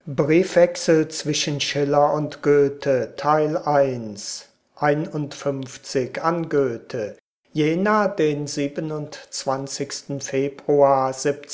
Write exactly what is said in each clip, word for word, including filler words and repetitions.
Briefwechsel zwischen Schiller und Goethe, Teil eins, einundfünfzig an Goethe, Jena, den siebenundzwanzigsten Februar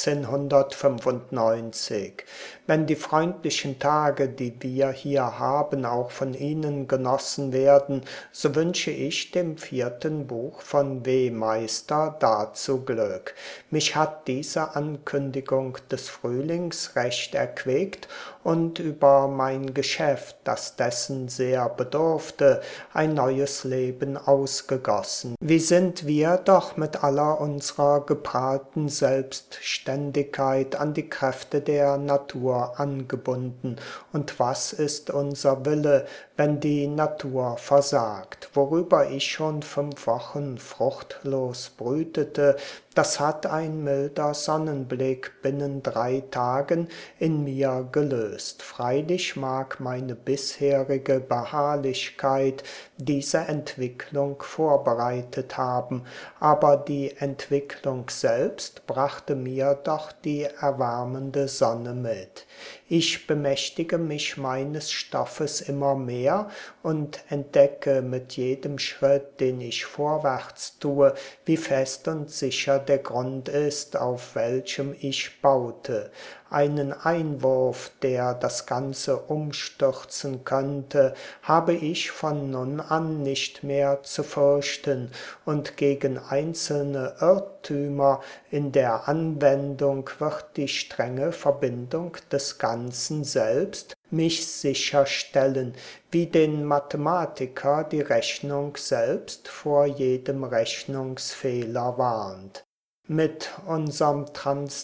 siebzehnhundertfünfundneunzig. Wenn die freundlichen Tage, die wir hier haben, auch von Ihnen genossen werden, so wünsche ich dem vierten Buch von W. Meister dazu Glück. Mich hat diese Ankündigung des Frühlings recht erquickt und über mein Geschäft, das dessen sehr bedurfte, ein neues Leben ausgegossen. Wie sind wir doch mit aller unserer geprallten Selbstständigkeit an die Kräfte der Natur angebunden, und was ist unser Wille, wenn die Natur versagt? Worüber ich schon fünf Wochen fruchtlos brütete, das hat ein milder Sonnenblick binnen drei Tagen in mir gelöst. Freilich mag meine bisherige Beharrlichkeit diese Entwicklung vorbereitet haben, aber die Entwicklung selbst brachte mir doch die erwärmende Sonne mit. Ich bemächtige mich meines Stoffes immer mehr und entdecke mit jedem Schritt, den ich vorwärts tue, wie fest und sicher der Grund ist, auf welchem ich baute. Einen Einwurf, der das Ganze umstürzen könnte, habe ich von nun an nicht mehr zu fürchten, und gegen einzelne Irrtümer in der Anwendung wird die strenge Verbindung des Ganzen selbst mich sicherstellen, wie den Mathematiker die Rechnung selbst vor jedem Rechnungsfehler warnt. Mit unserem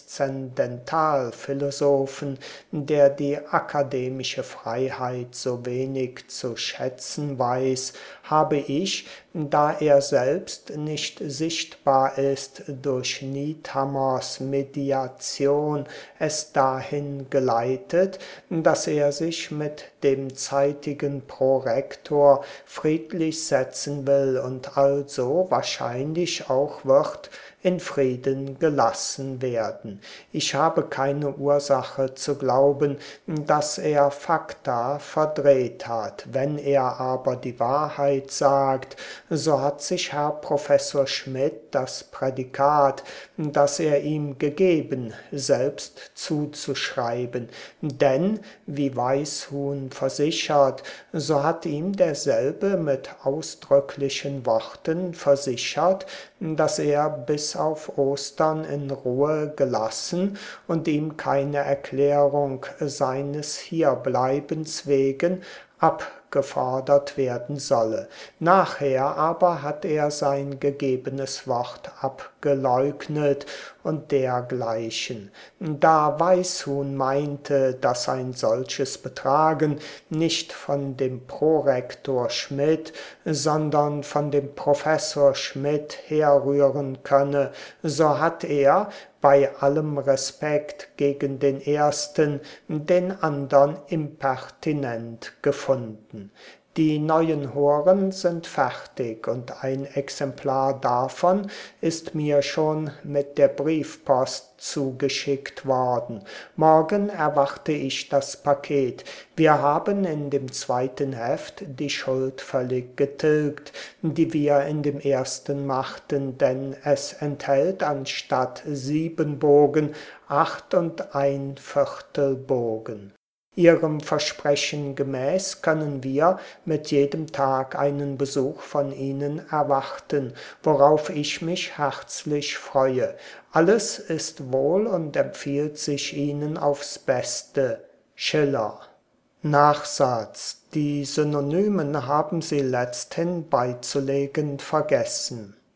Transzendentalphilosophen, der die akademische Freiheit so wenig zu schätzen weiß, habe ich, da er selbst nicht sichtbar ist, durch Niethammers Mediation es dahin geleitet, dass er sich mit dem zeitigen Prorektor friedlich setzen will und also wahrscheinlich auch wird in Frieden gelassen werden. Ich habe keine Ursache zu glauben, dass er Fakta verdreht hat. Wenn er aber die Wahrheit sagt, so hat sich Herr Professor Schmidt das Prädikat, das er ihm gegeben, selbst zuzuschreiben. Denn, wie Weishuhn versichert, so hat ihm derselbe mit ausdrücklichen Worten versichert, dass er bis auf Ostern in Ruhe gelassen und ihm keine Erklärung seines Hierbleibens wegen abgefordert werden solle. Nachher aber hat er sein gegebenes Wort abgeleugnet und dergleichen. Da Weishuhn meinte, dass ein solches Betragen nicht von dem Prorektor Schmidt, sondern von dem Professor Schmidt herrühren könne, so hat er, bei allem Respekt gegen den ersten, den andern impertinent gefunden. Die neuen Horen sind fertig, und ein Exemplar davon ist mir schon mit der Briefpost zugeschickt worden. Morgen erwarte ich das Paket. Wir haben in dem zweiten Heft die Schuld völlig getilgt, die wir in dem ersten machten, denn es enthält anstatt sieben Bogen acht und ein Viertel Bogen. Ihrem Versprechen gemäß können wir mit jedem Tag einen Besuch von Ihnen erwarten, worauf ich mich herzlich freue. Alles ist wohl und empfiehlt sich Ihnen aufs Beste. Schiller. Nachsatz: Die Synonymen haben Sie letzthin beizulegen vergessen.